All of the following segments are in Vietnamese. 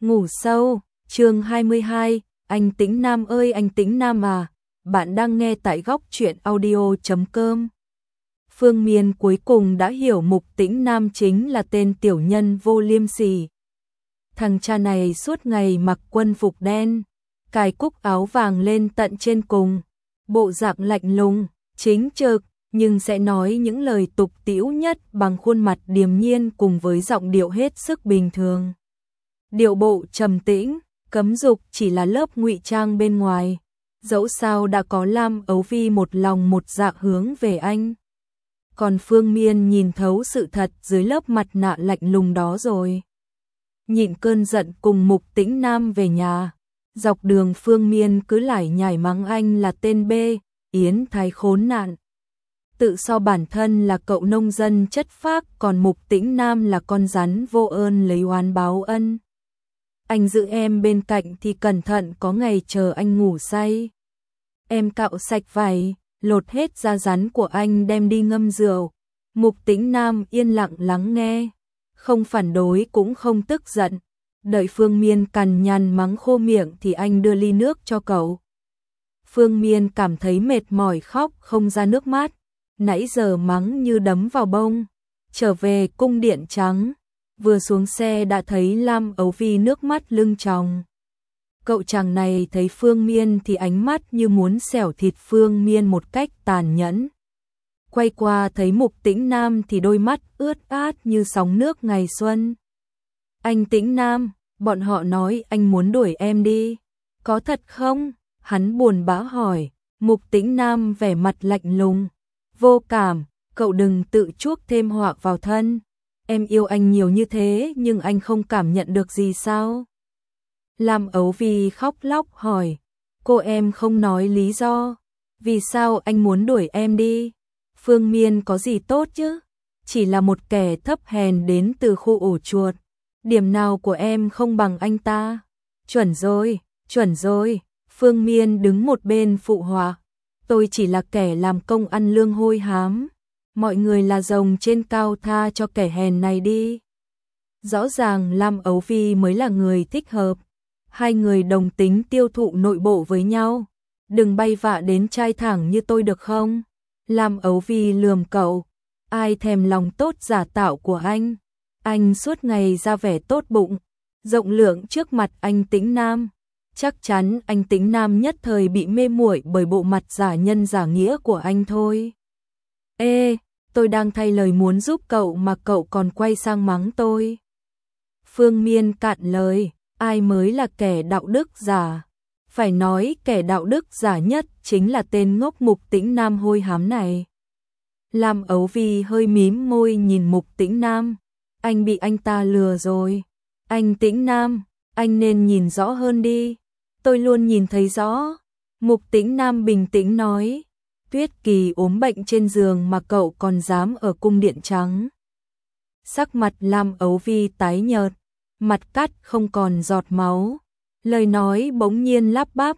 Ngủ sâu, chương 22, anh Tĩnh Nam ơi anh Tĩnh Nam à, bạn đang nghe tại góc truyện audio.com. Phương Miên cuối cùng đã hiểu Mục Tĩnh Nam chính là tên tiểu nhân vô liêm sỉ. Thằng cha này suốt ngày mặc quân phục đen, cài cúc áo vàng lên tận trên cùng, bộ dạng lạnh lùng, chính trực, nhưng sẽ nói những lời tục tĩu nhất bằng khuôn mặt điềm nhiên cùng với giọng điệu hết sức bình thường. Điệu bộ trầm tĩnh, cấm dục chỉ là lớp ngụy trang bên ngoài, dẫu sao đã có Lam Ấu Vi một lòng một dạ hướng về anh. Còn Phương Miên nhìn thấu sự thật dưới lớp mặt nạ lạnh lùng đó rồi. Nhịn cơn giận cùng Mục Tĩnh Nam về nhà, dọc đường Phương Miên cứ lải nhải mắng anh là tên bê, yến thái khốn nạn. Tự so bản thân là cậu nông dân chất phác, còn Mục Tĩnh Nam là con rắn vô ơn lấy oán báo ân. Anh giữ em bên cạnh thì cẩn thận có ngày chờ anh ngủ say. Em cạo sạch vải, lột hết da rắn của anh đem đi ngâm rượu. Mục Tĩnh Nam yên lặng lắng nghe, không phản đối cũng không tức giận. Đợi Phương Miên cằn nhằn mắng khô miệng thì anh đưa ly nước cho cậu. Phương Miên cảm thấy mệt mỏi khóc không ra nước mắt. Nãy giờ mắng như đấm vào bông. Trở về cung điện trắng, vừa xuống xe đã thấy Lam Ấu Vi nước mắt lưng tròng. Cậu chàng này thấy Phương Miên thì ánh mắt như muốn xẻo thịt Phương Miên một cách tàn nhẫn. Quay qua thấy Mục Tĩnh Nam thì đôi mắt ướt át như sóng nước ngày xuân. Anh Tĩnh Nam, bọn họ nói anh muốn đuổi em đi. Có thật không? Hắn buồn bã hỏi. Mục Tĩnh Nam vẻ mặt lạnh lùng. Vô cảm, cậu đừng tự chuốc thêm họa vào thân. Em yêu anh nhiều như thế nhưng anh không cảm nhận được gì sao? Lam Ấu Vi khóc lóc hỏi. Cô em không nói lý do. Vì sao anh muốn đuổi em đi? Phương Miên có gì tốt chứ? Chỉ là một kẻ thấp hèn đến từ khu ổ chuột. Điểm nào của em không bằng anh ta? Chuẩn rồi, chuẩn rồi. Phương Miên đứng một bên phụ họa. Tôi chỉ là kẻ làm công ăn lương hôi hám. Mọi người là rồng trên cao, tha cho kẻ hèn này đi. Rõ ràng Lam Ấu Vi mới là người thích hợp. Hai người đồng tính tiêu thụ nội bộ với nhau. Đừng bay vạ đến trai thẳng như tôi được không? Lam Ấu Vi lườm cậu. Ai thèm lòng tốt giả tạo của anh? Anh suốt ngày ra vẻ tốt bụng, rộng lượng trước mặt anh Tĩnh Nam. Chắc chắn anh Tĩnh Nam nhất thời bị mê muội bởi bộ mặt giả nhân giả nghĩa của anh thôi. Ê, tôi đang thay lời muốn giúp cậu mà cậu còn quay sang mắng tôi. Phương Miên cạn lời, ai mới là kẻ đạo đức giả? Phải nói kẻ đạo đức giả nhất chính là tên ngốc Mục Tĩnh Nam hôi hám này. Lam Ấu Vi hơi mím môi nhìn Mục Tĩnh Nam. Anh bị anh ta lừa rồi. Anh Tĩnh Nam, anh nên nhìn rõ hơn đi. Tôi luôn nhìn thấy rõ. Mục Tĩnh Nam bình tĩnh nói. Tuyết Kỳ ốm bệnh trên giường mà cậu còn dám ở cung điện trắng. Sắc mặt Lam Ấu Vi tái nhợt, mặt cắt không còn giọt máu. Lời nói bỗng nhiên lắp bắp.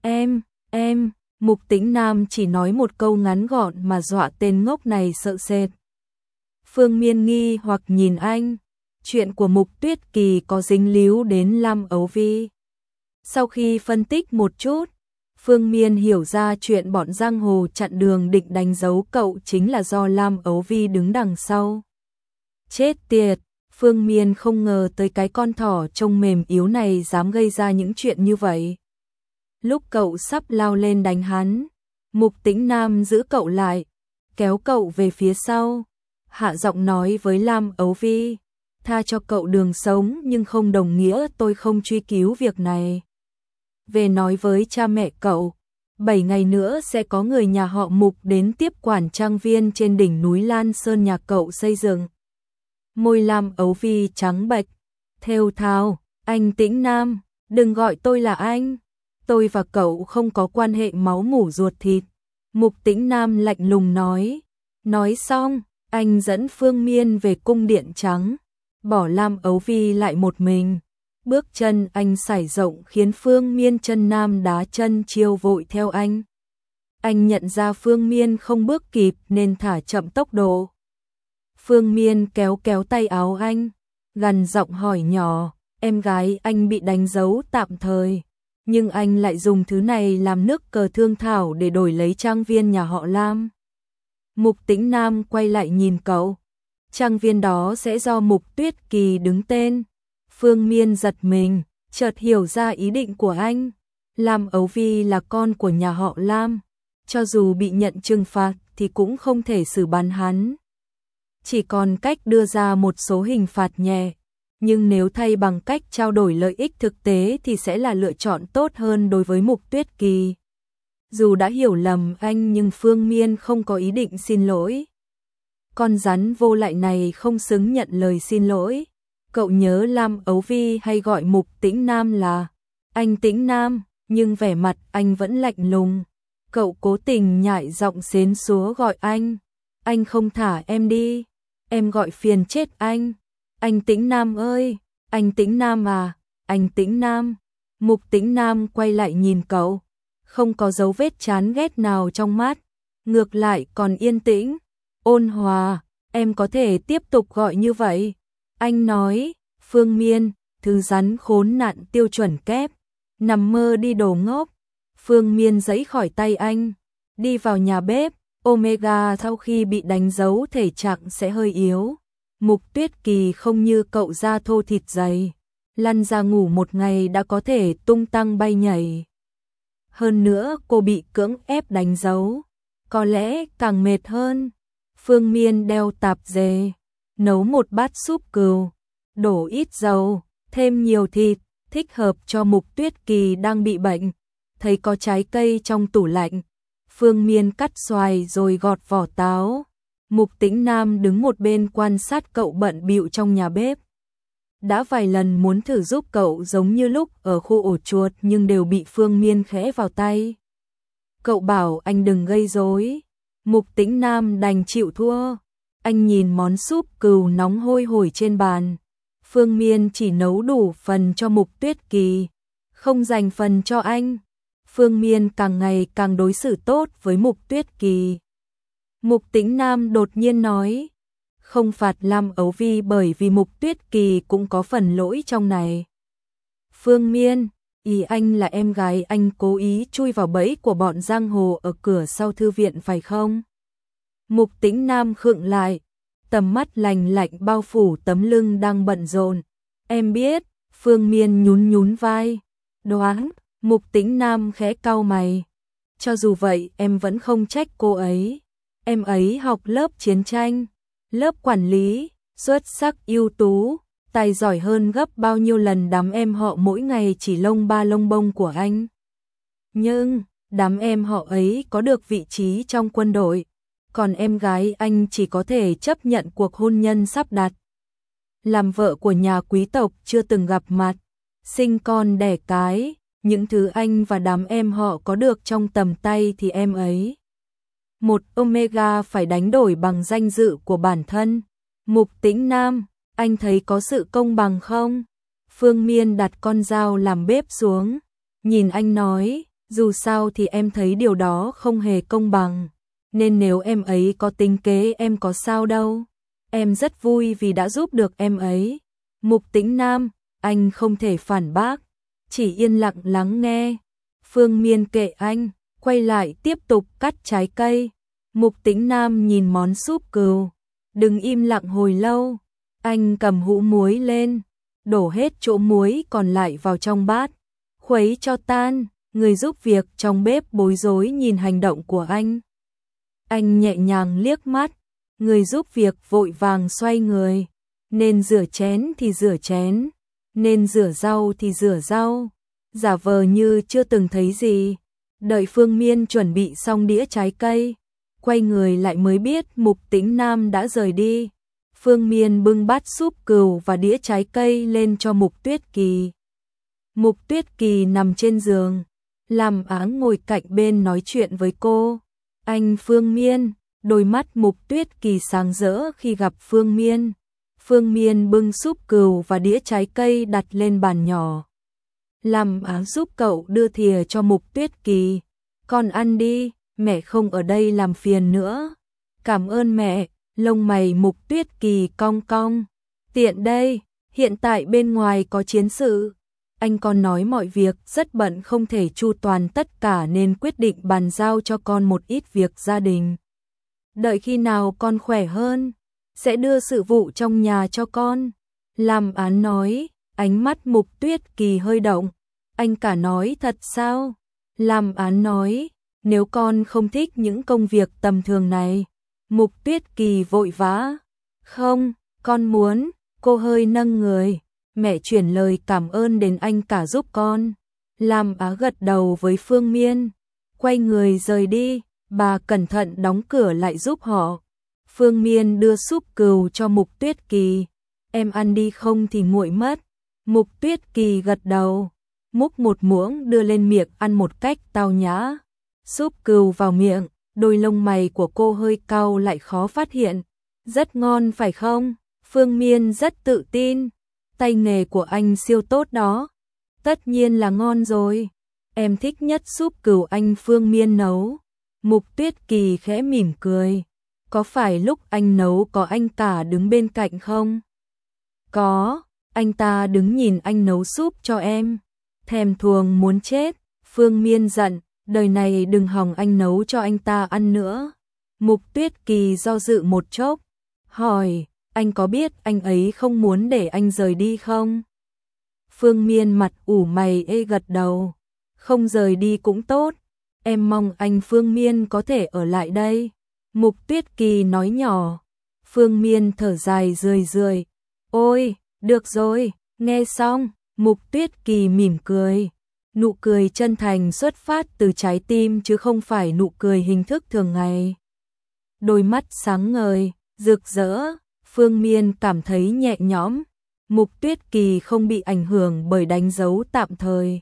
Em, Mục Tĩnh Nam chỉ nói một câu ngắn gọn mà dọa tên ngốc này sợ sệt. Phương Miên nghi hoặc nhìn anh. Chuyện của Mục Tuyết Kỳ có dính líu đến Lam Ấu Vi. Sau khi phân tích một chút, Phương Miên hiểu ra chuyện bọn giang hồ chặn đường định đánh dấu cậu chính là do Lam Ấu Vi đứng đằng sau. Chết tiệt, Phương Miên không ngờ tới cái con thỏ trông mềm yếu này dám gây ra những chuyện như vậy. Lúc cậu sắp lao lên đánh hắn, Mục Tĩnh Nam giữ cậu lại, kéo cậu về phía sau, hạ giọng nói với Lam Ấu Vi. Tha cho cậu đường sống nhưng không đồng nghĩa tôi không truy cứu việc này. Về nói với cha mẹ cậu, 7 ngày nữa sẽ có người nhà họ Mục đến tiếp quản trang viên trên đỉnh núi Lan Sơn nhà cậu xây dựng. Môi Lam Ấu Vi trắng bệch, thều thào, anh Tĩnh Nam, đừng gọi tôi là anh. Tôi và cậu không có quan hệ máu mủ ruột thịt. Mục Tĩnh Nam lạnh lùng nói. Nói xong, anh dẫn Phương Miên về cung điện trắng, bỏ Lam Ấu Vi lại một mình. Bước chân anh sải rộng khiến Phương Miên chân nam đá chân chiêu vội theo anh. Anh nhận ra Phương Miên không bước kịp nên thả chậm tốc độ. Phương Miên kéo tay áo anh, gằn giọng hỏi nhỏ, em gái anh bị đánh dấu tạm thời, nhưng anh lại dùng thứ này làm nước cờ thương thảo để đổi lấy trang viên nhà họ Lam. Mục Tĩnh Nam quay lại nhìn cậu. Trang viên đó sẽ do Mục Tuyết Kỳ đứng tên. Phương Miên giật mình, chợt hiểu ra ý định của anh. Lam Ấu Vi là con của nhà họ Lam, cho dù bị nhận trừng phạt thì cũng không thể xử bắn hắn. Chỉ còn cách đưa ra một số hình phạt nhẹ, nhưng nếu thay bằng cách trao đổi lợi ích thực tế thì sẽ là lựa chọn tốt hơn đối với Mục Tuyết Kỳ. Dù đã hiểu lầm anh nhưng Phương Miên không có ý định xin lỗi. Con rắn vô lại này không xứng nhận lời xin lỗi. Cậu nhớ Lam Ấu Vi hay gọi Mục Tĩnh Nam là anh Tĩnh Nam, nhưng vẻ mặt anh vẫn lạnh lùng. Cậu cố tình nhại giọng xến xúa gọi anh không thả em đi, em gọi phiền chết anh. Anh Tĩnh Nam ơi, anh Tĩnh Nam à, anh Tĩnh Nam. Mục Tĩnh Nam quay lại nhìn cậu, không có dấu vết chán ghét nào trong mắt, ngược lại còn yên tĩnh, ôn hòa. Em có thể tiếp tục gọi như vậy. Anh nói. Phương Miên, thứ rắn khốn nạn tiêu chuẩn kép, nằm mơ đi đồ ngốc. Phương Miên giãy khỏi tay anh, đi vào nhà bếp. Omega sau khi bị đánh dấu thể trạng sẽ hơi yếu. Mục Tuyết Kỳ không như cậu da thô thịt dày, lăn ra ngủ một ngày đã có thể tung tăng bay nhảy. Hơn nữa cô bị cưỡng ép đánh dấu, có lẽ càng mệt hơn. Phương Miên đeo tạp dề, nấu một bát súp cừu, đổ ít dầu, thêm nhiều thịt, thích hợp cho Mục Tuyết Kỳ đang bị bệnh. Thấy có trái cây trong tủ lạnh, Phương Miên cắt xoài rồi gọt vỏ táo. Mục Tĩnh Nam đứng một bên quan sát cậu bận bịu trong nhà bếp. Đã vài lần muốn thử giúp cậu giống như lúc ở khu ổ chuột nhưng đều bị Phương Miên khẽ vào tay. Cậu bảo anh đừng gây rối. Mục Tĩnh Nam đành chịu thua. Anh nhìn món súp cừu nóng hôi hổi trên bàn. Phương Miên chỉ nấu đủ phần cho Mục Tuyết Kỳ, không dành phần cho anh. Phương Miên càng ngày càng đối xử tốt với Mục Tuyết Kỳ. Mục Tĩnh Nam đột nhiên nói, không phạt Lam Ấu Vi bởi vì Mục Tuyết Kỳ cũng có phần lỗi trong này. Phương Miên, ý anh là em gái anh cố ý chui vào bẫy của bọn giang hồ ở cửa sau thư viện phải không? Mục Tĩnh Nam khựng lại, tầm mắt lạnh lạnh bao phủ tấm lưng đang bận rộn. Em biết. Phương Miên nhún nhún vai. Đoán. Mục Tĩnh Nam khẽ cau mày. Cho dù vậy em vẫn không trách cô ấy. Em ấy học lớp chiến tranh, lớp quản lý, xuất sắc ưu tú, tài giỏi hơn gấp bao nhiêu lần đám em họ mỗi ngày chỉ lông ba lông bông của anh. Nhưng đám em họ ấy có được vị trí trong quân đội, còn em gái anh chỉ có thể chấp nhận cuộc hôn nhân sắp đặt. Làm vợ của nhà quý tộc chưa từng gặp mặt, sinh con đẻ cái, những thứ anh và đám em họ có được trong tầm tay thì em ấy. Một Omega phải đánh đổi bằng danh dự của bản thân. Mục Tĩnh Nam, anh thấy có sự công bằng không? Phương Miên đặt con dao làm bếp xuống, nhìn anh nói, dù sao thì em thấy điều đó không hề công bằng, nên nếu em ấy có tính kế em có sao đâu. Em rất vui vì đã giúp được em ấy. Mục Tĩnh Nam, anh không thể phản bác, chỉ yên lặng lắng nghe. Phương Miên kệ anh, quay lại tiếp tục cắt trái cây. Mục Tĩnh Nam nhìn món súp cừu, đừng im lặng hồi lâu. Anh cầm hũ muối lên, đổ hết chỗ muối còn lại vào trong bát, khuấy cho tan. Người giúp việc trong bếp bối rối nhìn hành động của anh. Anh nhẹ nhàng liếc mắt, người giúp việc vội vàng xoay người. Nên rửa chén thì rửa chén, nên rửa rau thì rửa rau, giả vờ như chưa từng thấy gì. Đợi Phương Miên chuẩn bị xong đĩa trái cây, quay người lại mới biết Mục Tĩnh Nam đã rời đi. Phương Miên bưng bát súp cừu và đĩa trái cây lên cho Mục Tuyết Kỳ. Mục Tuyết Kỳ nằm trên giường, Lam Áng ngồi cạnh bên nói chuyện với cô. Anh Phương Miên, đôi mắt Mục Tuyết Kỳ sáng rỡ khi gặp Phương Miên. Phương Miên bưng súp cừu và đĩa trái cây đặt lên bàn nhỏ. Lam Áng giúp cậu đưa thìa cho Mục Tuyết Kỳ. Con ăn đi, mẹ không ở đây làm phiền nữa. Cảm ơn mẹ. Lông mày Mục Tuyết Kỳ cong cong. Tiện đây, Hiện tại bên ngoài có chiến sự. Anh còn nói mọi việc rất bận không thể chu toàn tất cả nên quyết định bàn giao cho con một ít việc gia đình. Đợi khi nào con khỏe hơn, sẽ đưa sự vụ trong nhà cho con. Lam Án nói, ánh mắt Mục Tuyết Kỳ hơi động. Anh cả nói thật sao? Lam Án nói, nếu con không thích những công việc tầm thường này. Mục Tuyết Kỳ vội vã. Không, con muốn. Cô hơi nâng người. Mẹ chuyển lời cảm ơn đến anh cả giúp con. Lam Á gật đầu với Phương Miên. Quay người rời đi. Bà cẩn thận đóng cửa lại giúp họ. Phương Miên đưa súp cừu cho Mục Tuyết Kỳ. Em ăn đi không thì nguội mất. Mục Tuyết Kỳ gật đầu. Múc một muỗng đưa lên miệng ăn một cách tao nhã. Súp cừu vào miệng, đôi lông mày của cô hơi cau lại khó phát hiện. Rất ngon phải không? Phương Miên rất tự tin. Tay nghề của anh siêu tốt đó. Tất nhiên là ngon rồi. Em thích nhất súp cừu anh Phương Miên nấu. Mục Tuyết Kỳ khẽ mỉm cười. Có phải lúc anh nấu có anh cả đứng bên cạnh không? Có, anh ta đứng nhìn anh nấu súp cho em. Thèm thuồng muốn chết. Phương Miên giận, đời này đừng hòng anh nấu cho anh ta ăn nữa. Mục Tuyết Kỳ do dự một chốc, hỏi, anh có biết anh ấy không muốn để anh rời đi không? Phương Miên mặt ủ mày gật đầu. Không rời đi cũng tốt. Em mong anh Phương Miên có thể ở lại đây. Mục Tuyết Kỳ nói nhỏ. Phương Miên thở dài rười rười. Ôi, được rồi, nghe xong, Mục Tuyết Kỳ mỉm cười. Nụ cười chân thành xuất phát từ trái tim chứ không phải nụ cười hình thức thường ngày. Đôi mắt sáng ngời, rực rỡ, Phương Miên cảm thấy nhẹ nhõm. Mục Tuyết Kỳ không bị ảnh hưởng bởi đánh dấu tạm thời.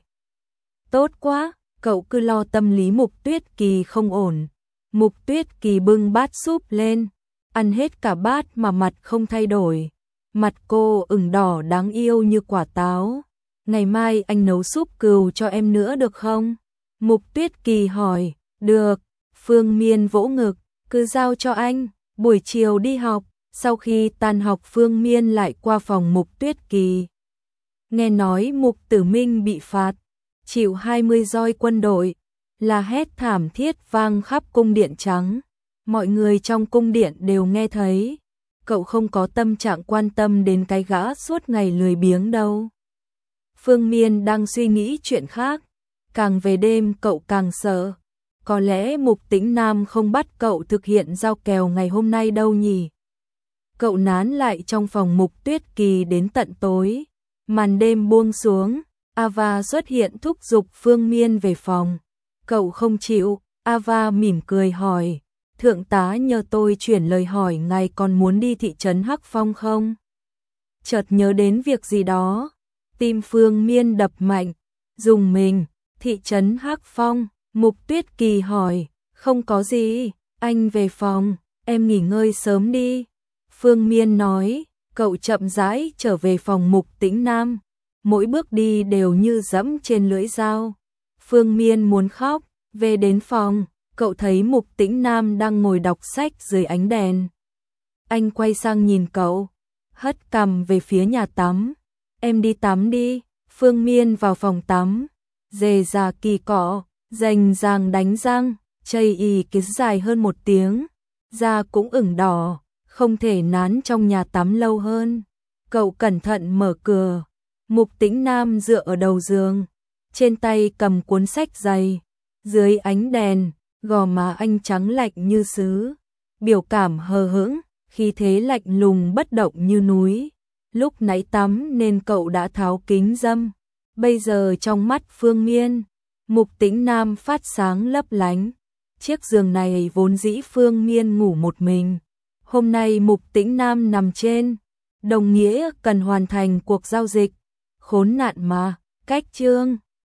Tốt quá, cậu cứ lo tâm lý Mục Tuyết Kỳ không ổn. Mục Tuyết Kỳ bưng bát súp lên, ăn hết cả bát mà mặt không thay đổi. Mặt cô ửng đỏ đáng yêu như quả táo. Ngày mai anh nấu súp cừu cho em nữa được không? Mục Tuyết Kỳ hỏi. Được. Phương Miên vỗ ngực. Cứ giao cho anh. Buổi chiều đi học. Sau khi tan học Phương Miên lại qua phòng Mục Tuyết Kỳ. Nghe nói Mục Tử Minh bị phạt. Chịu 20 roi quân đội. Là hét thảm thiết vang khắp cung điện trắng. Mọi người trong cung điện đều nghe thấy. Cậu không có tâm trạng quan tâm đến cái gã suốt ngày lười biếng đâu. Phương Miên đang suy nghĩ chuyện khác. Càng về đêm cậu càng sợ. Có lẽ Mục Tĩnh Nam không bắt cậu thực hiện giao kèo ngày hôm nay đâu nhỉ. Cậu nán lại trong phòng Mục Tuyết Kỳ đến tận tối. Màn đêm buông xuống. Ava xuất hiện thúc giục Phương Miên về phòng. Cậu không chịu. Ava mỉm cười hỏi. Thượng tá nhờ tôi chuyển lời hỏi ngài còn muốn đi thị trấn Hắc Phong không? Chợt nhớ đến việc gì đó. Tim Phương Miên đập mạnh. Dùng mình. Thị trấn Hắc Phong. Mục Tuyết Kỳ hỏi. Không có gì. Anh về phòng. Em nghỉ ngơi sớm đi. Phương Miên nói. Cậu chậm rãi trở về phòng Mục Tĩnh Nam. Mỗi bước đi đều như dẫm trên lưỡi dao. Phương Miên muốn khóc. Về đến phòng. Cậu thấy Mục Tĩnh Nam đang ngồi đọc sách dưới ánh đèn. Anh quay sang nhìn cậu. Hất cằm về phía nhà tắm. Em đi tắm đi. Phương Miên vào phòng tắm. Dề già kỳ cọ. Rành ràng đánh răng. Chây y kiss dài hơn 1 tiếng. Da cũng ửng đỏ. Không thể nán trong nhà tắm lâu hơn. Cậu cẩn thận mở cửa. Mục Tĩnh Nam dựa ở đầu giường. Trên tay cầm cuốn sách dày. Dưới ánh đèn. Gò má anh trắng lạnh như sứ. Biểu cảm hờ hững. Khí thế lạnh lùng bất động như núi. Lúc nãy tắm nên cậu đã tháo kính râm. Bây giờ trong mắt Phương Miên, Mục Tĩnh Nam phát sáng lấp lánh. Chiếc giường này vốn dĩ Phương Miên ngủ một mình. Hôm nay Mục Tĩnh Nam nằm trên. Đồng nghĩa cần hoàn thành cuộc giao dịch. Khốn nạn mà, cách chương.